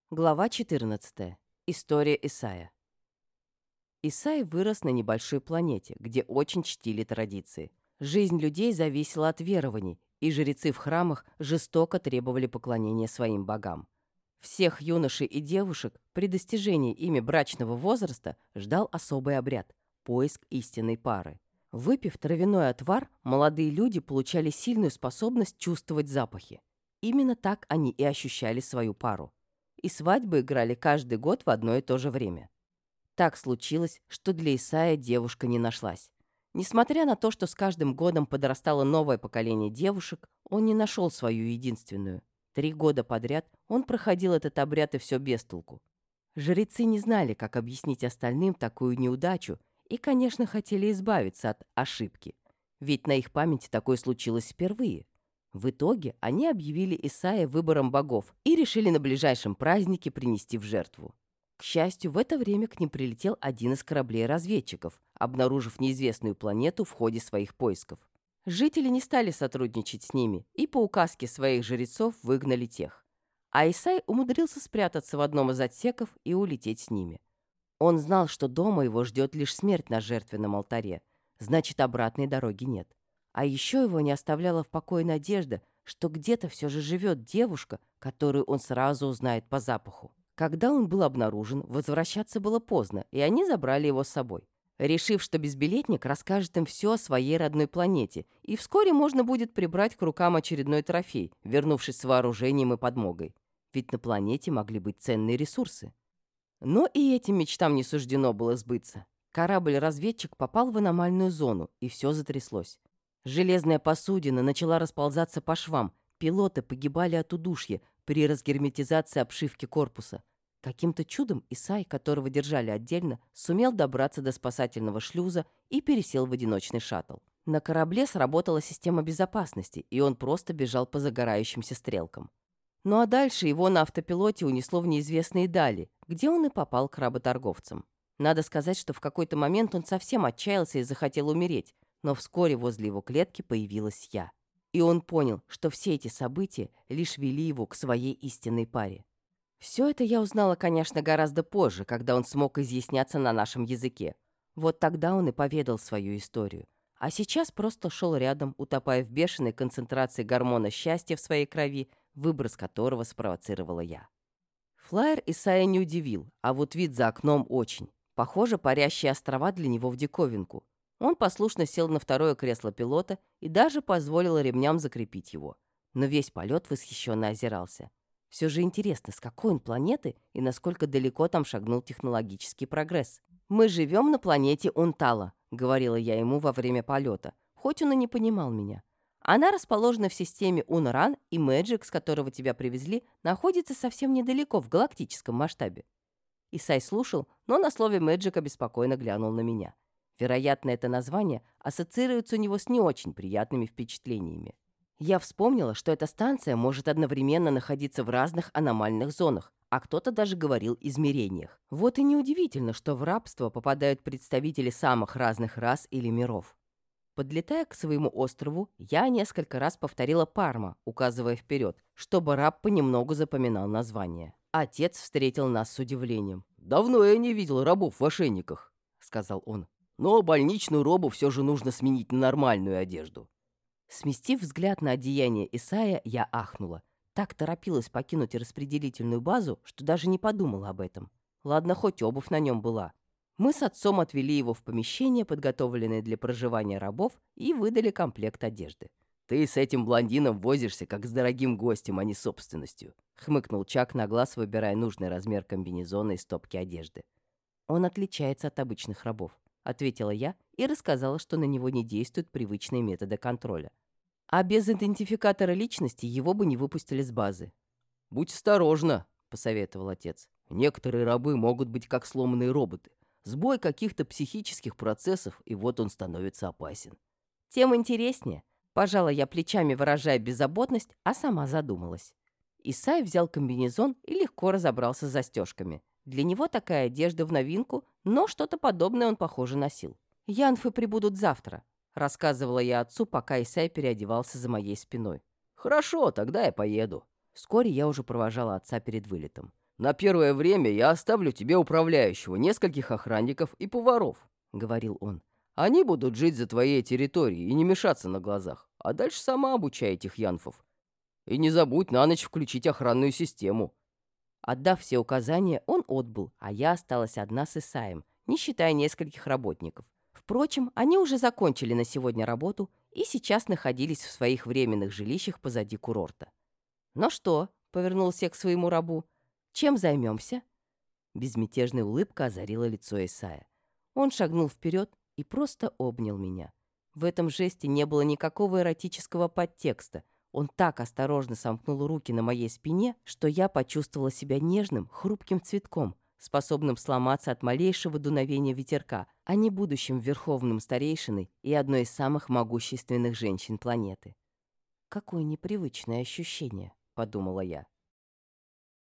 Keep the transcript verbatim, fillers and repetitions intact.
Глава четырнадцатая. История Исая. Исай вырос на небольшой планете, где очень чтили традиции. Жизнь людей зависела от верований, и жрецы в храмах жестоко требовали поклонения своим богам. Всех юношей и девушек при достижении ими брачного возраста ждал особый обряд – поиск истинной пары. Выпив травяной отвар, молодые люди получали сильную способность чувствовать запахи. Именно так они и ощущали свою пару. И свадьбы играли каждый год в одно и то же время. Так случилось, что для Исая девушка не нашлась. Несмотря на то, что с каждым годом подрастало новое поколение девушек, он не нашел свою единственную. Три года подряд он проходил этот обряд и все без толку. Жрецы не знали, как объяснить остальным такую неудачу и, конечно, хотели избавиться от ошибки. Ведь на их памяти такое случилось впервые. В итоге они объявили Исая выбором богов и решили на ближайшем празднике принести в жертву. К счастью, в это время к ним прилетел один из кораблей-разведчиков, обнаружив неизвестную планету в ходе своих поисков. Жители не стали сотрудничать с ними и по указке своих жрецов выгнали тех. А Исай умудрился спрятаться в одном из отсеков и улететь с ними. Он знал, что дома его ждет лишь смерть на жертвенном алтаре, значит, обратной дороги нет. А еще его не оставляла в покое надежда, что где-то все же живет девушка, которую он сразу узнает по запаху. Когда он был обнаружен, возвращаться было поздно, и они забрали его с собой, решив, что безбилетник расскажет им все о своей родной планете, и вскоре можно будет прибрать к рукам очередной трофей, вернувшись с вооружением и подмогой. Ведь на планете могли быть ценные ресурсы. Но и этим мечтам не суждено было сбыться. Корабль-разведчик попал в аномальную зону, и все затряслось. Железная посудина начала расползаться по швам, пилоты погибали от удушья при разгерметизации обшивки корпуса. Каким-то чудом Исай, которого держали отдельно, сумел добраться до спасательного шлюза и пересел в одиночный шаттл. На корабле сработала система безопасности, и он просто бежал по загорающимся стрелкам. Ну а дальше его на автопилоте унесло в неизвестные дали, где он и попал к работорговцам. Надо сказать, что в какой-то момент он совсем отчаялся и захотел умереть, но вскоре возле его клетки появилась я. И он понял, что все эти события лишь вели его к своей истинной паре. Все это я узнала, конечно, гораздо позже, когда он смог изъясняться на нашем языке. Вот тогда он и поведал свою историю. А сейчас просто шел рядом, утопая в бешеной концентрации гормона счастья в своей крови, выброс которого спровоцировала я. Флайер Исая не удивил, а вот вид за окном очень. Похоже, парящие острова для него в диковинку. Он послушно сел на второе кресло пилота и даже позволил ремням закрепить его. Но весь полет восхищенно озирался. Все же интересно, с какой он планеты и насколько далеко там шагнул технологический прогресс. «Мы живем на планете Унтала», — говорила я ему во время полета, хоть он и не понимал меня. «Она расположена в системе Унаран, и Мэджик, с которого тебя привезли, находится совсем недалеко в галактическом масштабе». Исай слушал, но на слове «Мэджик» обеспокоенно глянул на меня. Вероятно, это название ассоциируется у него с не очень приятными впечатлениями. Я вспомнила, что эта станция может одновременно находиться в разных аномальных зонах, а кто-то даже говорил измерениях. Вот и неудивительно, что в рабство попадают представители самых разных рас или миров. Подлетая к своему острову, я несколько раз повторила «Парма», указывая вперед, чтобы раб понемногу запоминал название. Отец встретил нас с удивлением. «Давно я не видел рабов в ошейниках», — сказал он. «Но больничную робу все же нужно сменить на нормальную одежду». Сместив взгляд на одеяние Исая, я ахнула. Так торопилась покинуть распределительную базу, что даже не подумала об этом. Ладно, хоть обувь на нем была. Мы с отцом отвели его в помещение, подготовленное для проживания рабов, и выдали комплект одежды. «Ты с этим блондином возишься, как с дорогим гостем, а не собственностью», — хмыкнул Чак на глаз, выбирая нужный размер комбинезона и стопки одежды. «Он отличается от обычных рабов», — ответила я и рассказала, что на него не действуют привычные методы контроля. А без идентификатора личности его бы не выпустили с базы. «Будь осторожна», — посоветовал отец. «Некоторые рабы могут быть как сломанные роботы. Сбой каких-то психических процессов, и вот он становится опасен». «Тем интереснее», — пожала я плечами, выражая беззаботность, а сама задумалась. Исай взял комбинезон и легко разобрался с застежками. Для него такая одежда в новинку, но что-то подобное он, похоже, носил. «Янфы прибудут завтра», — рассказывала я отцу, пока Исай переодевался за моей спиной. «Хорошо, тогда я поеду». Вскоре я уже провожала отца перед вылетом. «На первое время я оставлю тебе управляющего, нескольких охранников и поваров», — говорил он. «Они будут жить за твоей территорией и не мешаться на глазах, а дальше сама обучай этих янфов. И не забудь на ночь включить охранную систему». Отдав все указания, он отбыл, а я осталась одна с Исаем, не считая нескольких работников. Впрочем, они уже закончили на сегодня работу и сейчас находились в своих временных жилищах позади курорта. «Ну что?» — повернулся я к своему рабу. «Чем займемся?» Безмятежная улыбка озарила лицо Исая. Он шагнул вперед и просто обнял меня. В этом жесте не было никакого эротического подтекста. Он так осторожно сомкнул руки на моей спине, что я почувствовала себя нежным, хрупким цветком, способным сломаться от малейшего дуновения ветерка, а не будущим верховным старейшиной и одной из самых могущественных женщин планеты. «Какое непривычное ощущение», — подумала я.